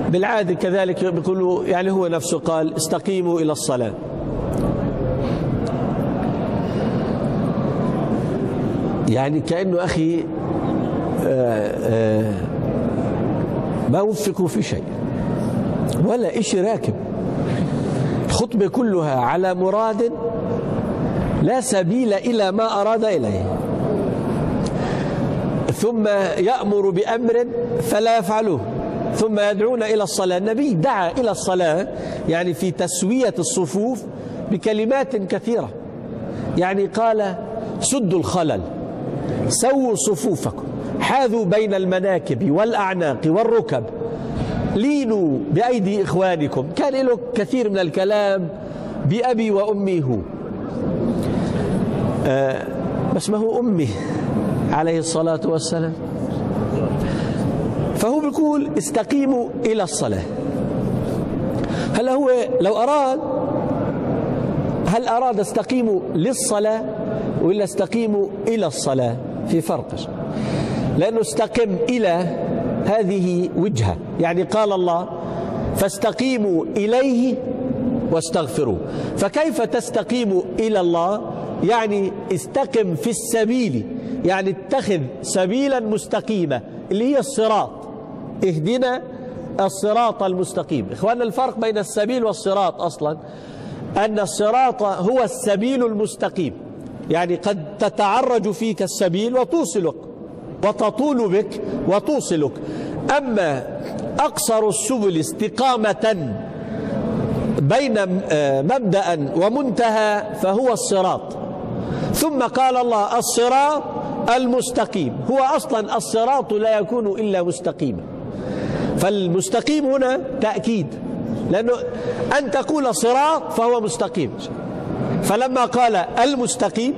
بالعادة كذلك بيقولوا يعني هو نفسه قال استقيموا إلى الصلاة. يعني كأنه أخي ما وفقوا في شيء ولا إشي راكب، الخطبة كلها على مراد لا سبيل إلى ما أراد إليه، ثم يأمر بأمر فلا يفعله، ثم يدعون إلى الصلاة. النبي دعا إلى الصلاة يعني في تسوية الصفوف بكلمات كثيرة، يعني قال سدوا الخلل، سووا صفوفكم، حاذوا بين المناكب والأعناق والركب، لينوا بأيدي إخوانكم. كان له كثير من الكلام بأبي وأمي هو، بس ما هو أمي عليه الصلاة والسلام. فهو بيقول استقيموا إلى الصلاة. هل هو لو أراد، هل أراد استقيموا للصلاة ولا استقيموا إلى الصلاة؟ في فرق، لأنه استقم إلى هذه وجهة، يعني قال الله فاستقيموا إليه واستغفروه. فكيف تستقيموا إلى الله؟ يعني استقم في السبيل، يعني اتخذ سبيلا مستقيمة اللي هي الصراط، اهدنا الصراط المستقيم. إخواننا الفرق بين السبيل والصراط أصلا أن الصراط هو السبيل المستقيم، يعني قد تتعرج فيك السبيل وتوصلك وتطول بك وتوصلك، أما أقصر السبل استقامة بين مبدأ ومنتهى فهو الصراط. ثم قال الله الصراط المستقيم، هو أصلا الصراط لا يكون إلا مستقيما، فالمستقيم هنا تأكيد، لأنه أن تقول صراط فهو مستقيم. فلما قال المستقيم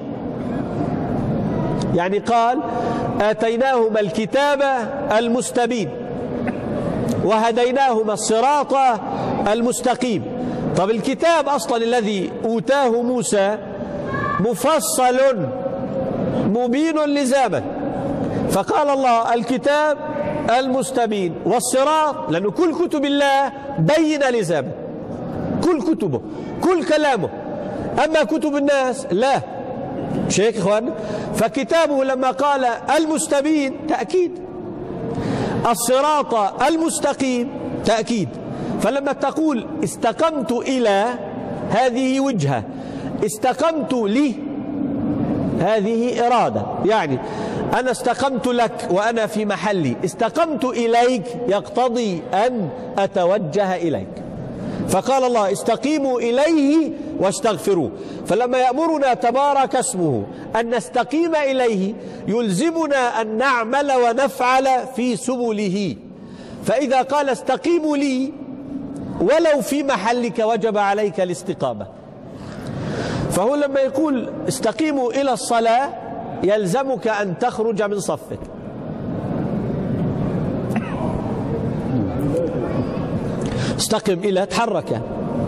يعني قال آتيناهما الكتاب المستبين وهديناهما الصراط المستقيم. طب الكتاب أصلا الذي أوتاه موسى مفصل مبين لزاما، فقال الله الكتاب المستبين والصراط، لأنه كل كتب الله بين لزاما، كل كتبه كل كلامه، أما كتب الناس لا، مش هيك إخوان؟ فكتابه لما قال المستبين تأكيد، الصراط المستقيم تأكيد. فلما تقول استقمت إلى هذه وجهة، استقمت لي هذه إرادة، يعني أنا استقمت لك وأنا في محلي، استقمت إليك يقتضي أن أتوجه إليك. فقال الله استقيموا إليه واستغفروه. فلما يأمرنا تبارك اسمه أن نستقيم إليه يلزمنا أن نعمل ونفعل في سبله. فإذا قال استقيموا لي ولو في محلك وجب عليك الاستقامة. فهو لما يقول استقيموا إلى الصلاة يلزمك أن تخرج من صفك. استقم إلى تحرك.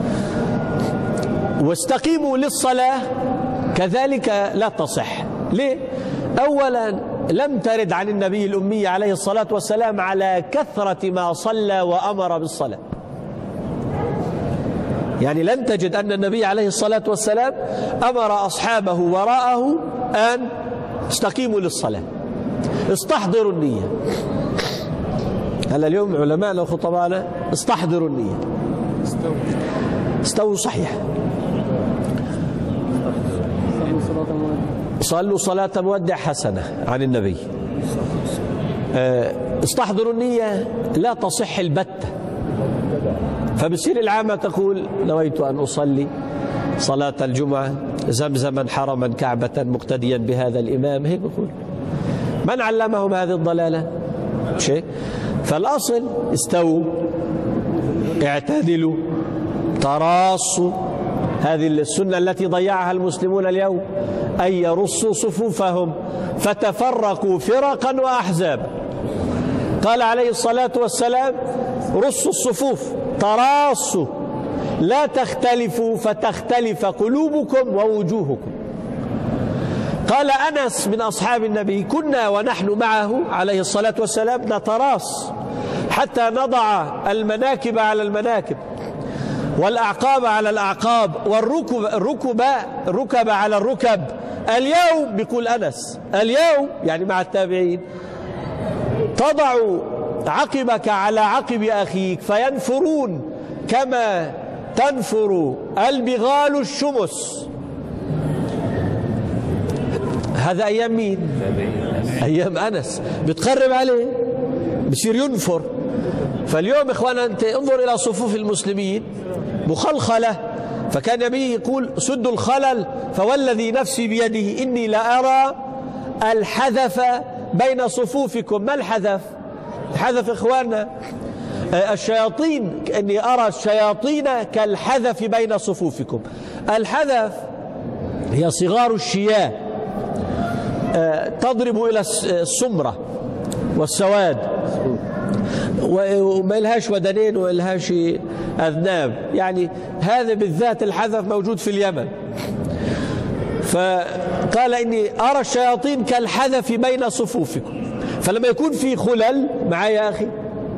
واستقيموا للصلاة كذلك لا تصح. ليه؟ أولا لم ترد عن النبي الأمي عليه الصلاة والسلام على كثرة ما صلى وأمر بالصلاة. يعني لن تجد أن النبي عليه الصلاة والسلام أمر أصحابه وراءه أن استقيموا للصلاة، استحضروا النية. هلا اليوم علماءنا وخطبانا استحضروا النية، استووا صحيح، صلوا صلاة مودع حسنة عن النبي. استحضروا النية لا تصح البتة. فبصير العامة تقول نويت أن أصلي صلاة الجمعة زمزما حرما كعبة مقتديا بهذا الإمام، هيك بقول. من علمهم هذه الضلالة؟ شيء. فالأصل استووا، اعتدلوا، تراصوا. هذه السنة التي ضيعها المسلمون اليوم، أن يرصوا صفوفهم فتفرقوا فرقا وأحزابا. قال عليه الصلاة والسلام رصوا الصفوف، تراصوا، لا تختلفوا فتختلف قلوبكم ووجوهكم. قال أنس من أصحاب النبي كنا ونحن معه عليه الصلاة والسلام نتراص حتى نضع المناكب على المناكب والأعقاب على الأعقاب والركب على الركب. اليوم بيقول أنس اليوم يعني مع التابعين تضع عقبك على عقب أخيك فينفرون كما تنفر البغال الشمس. هذا أيام مين؟ أيام أنس. بتقرب عليه بصير ينفر. فاليوم إخوانا أنت انظر إلى صفوف المسلمين مخلخلة، فكان النبي يقول سدوا الخلل فوالذي نفسي بيده إني لأرى الحذف بين صفوفكم. ما الحذف؟ الحذف إخواننا الشياطين، إني أرى الشياطين كالحذف بين صفوفكم. الحذف هي صغار الشياه تضرب إلى السمرة والسواد وما لهاش ودنين وما لهاش أذناب، يعني هذا بالذات الحذف موجود في اليمن. فقال إني أرى الشياطين كالحذف بين صفوفكم. فلما يكون في خلل معايا يا أخي،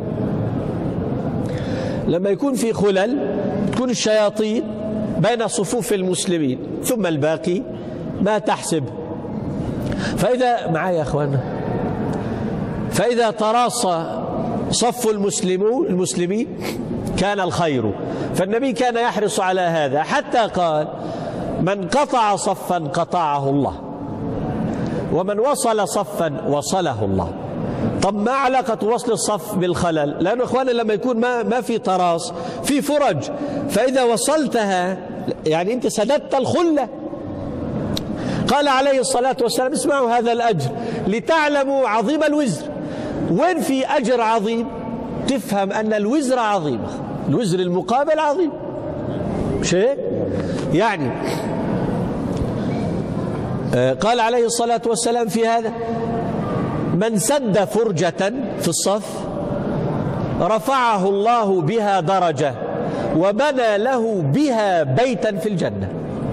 لما يكون في خلل تكون الشياطين بين صفوف المسلمين ثم الباقي ما تحسب. فإذا معايا يا أخوانا، فإذا تراصى صف المسلمين كان الخير. فالنبي كان يحرص على هذا حتى قال من قطع صفا قطعه الله ومن وصل صفا وصله الله. طب ما علاقة وصل الصف بالخلل؟ لأنه إخوانا لما يكون ما في تراص في فرج، فإذا وصلتها يعني أنت سددت الخلة. قال عليه الصلاة والسلام اسمعوا هذا الأجر لتعلموا عظيم الوزر. وين في أجر عظيم تفهم أن الوزر عظيم، الوزر المقابل عظيم، مش هيك؟ يعني قال عليه الصلاة والسلام في هذا من سد فرجة في الصف رفعه الله بها درجة وبنى له بها بيتا في الجنة.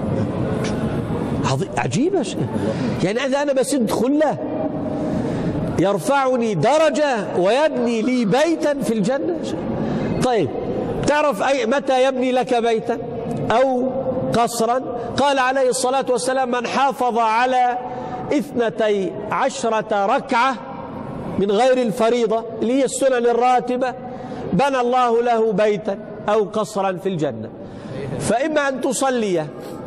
عجيبة يعني إذا أنا بسد خلة يرفعني درجة ويبني لي بيتا في الجنة. طيب تعرف متى يبني لك بيتا أو قصرا؟ قال عليه الصلاة والسلام من حافظ على 12 ركعة من غير الفريضة اللي هي السنن الراتبة بنى الله له بيتا أو قصرا في الجنة. فإما أن تصلي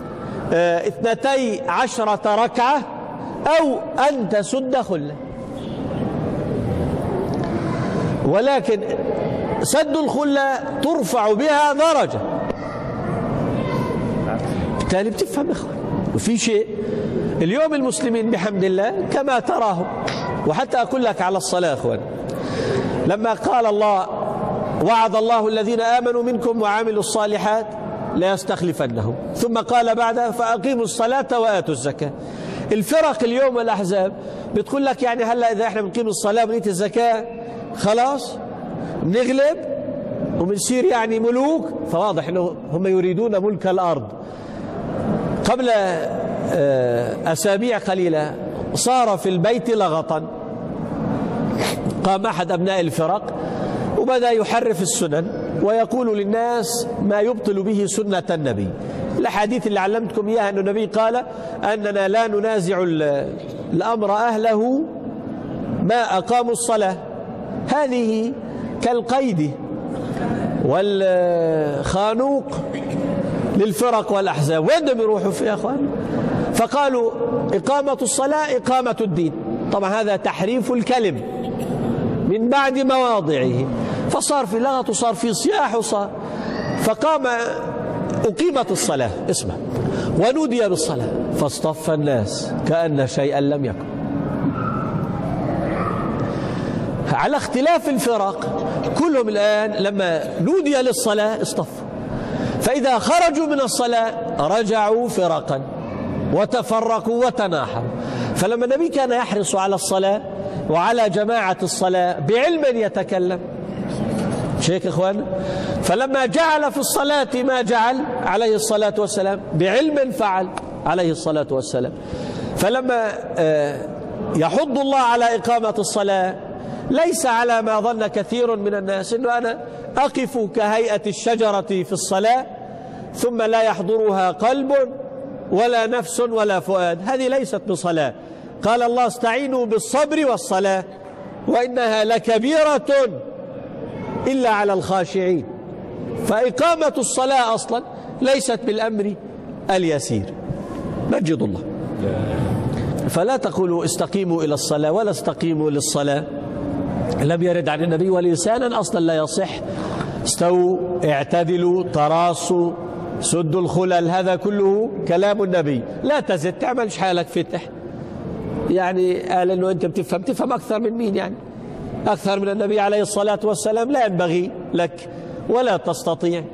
12 ركعة أو أن تسد خلة. ولكن سد الخلة ترفع بها درجة. بالتالي بتفهم إخوان. وفي شيء اليوم المسلمين بحمد الله كما تراهم، وحتى أقول لك على الصلاة إخوان، لما قال الله وعد الله الذين آمنوا منكم وعملوا الصالحات لا يستخلفنهم، ثم قال بعدها فأقيموا الصلاة وآتوا الزكاة. الفرق اليوم والأحزاب بتقول لك يعني هلا إذا احنا بنقيم الصلاة ونيت الزكاة خلاص بنغلب وبنصير يعني ملوك. فواضح انه هم يريدون ملك الأرض. قبل أسابيع قليلة صار في البيت لغطا، قام أحد أبناء الفرق وبدأ يحرف السنن ويقول للناس ما يبطل به سنة النبي. الأحاديث اللي علمتكم إياها أن النبي قال أننا لا ننازع الأمر أهله ما أقاموا الصلاة. هذه كالقيد والخانوق للفرق والأحزاب. وين بدهم يروحوا فيه يا أخوان؟ فقالوا إقامة الصلاة إقامة الدين. طبعا هذا تحريف الكلم من بعد مواضعه، فصار في لغط وصار في صياح وصار. فقام أقيمت الصلاة اسمع ونودي بالصلاة فاصطف الناس كأن شيئا لم يكن. على اختلاف الفرق كلهم الآن لما نودي للصلاة اصطفوا، فإذا خرجوا من الصلاة رجعوا فرقا وتفرقوا وتناحروا. فلما النبي كان يحرص على الصلاة وعلى جماعة الصلاة بعلم يتكلم، شيخ إخوان، فلما جعل في الصلاة ما جعل عليه الصلاة والسلام بعلم فعل عليه الصلاة والسلام. فلما يحض الله على إقامة الصلاة ليس على ما ظن كثير من الناس أنه أنا أقف كهيئة الشجرة في الصلاة ثم لا يحضرها قلب ولا نفس ولا فؤاد. هذه ليست بصلاة. قال الله استعينوا بالصبر والصلاة وإنها لكبيرة إلا على الخاشعين. فإقامة الصلاة أصلا ليست بالأمر اليسير. مجد الله. فلا تقولوا استقيموا إلى الصلاة ولا استقيموا للصلاة، لم يرد عن النبي، ولسانا أصلا لا يصح. استووا، اعتدلوا، تراصوا، سدوا الخلل، هذا كله كلام النبي. لا تزد، تعملش حالك فتح. يعني قال انه انت تفهم اكثر من مين؟ يعني اكثر من النبي عليه الصلاة والسلام لا ينبغي لك ولا تستطيع.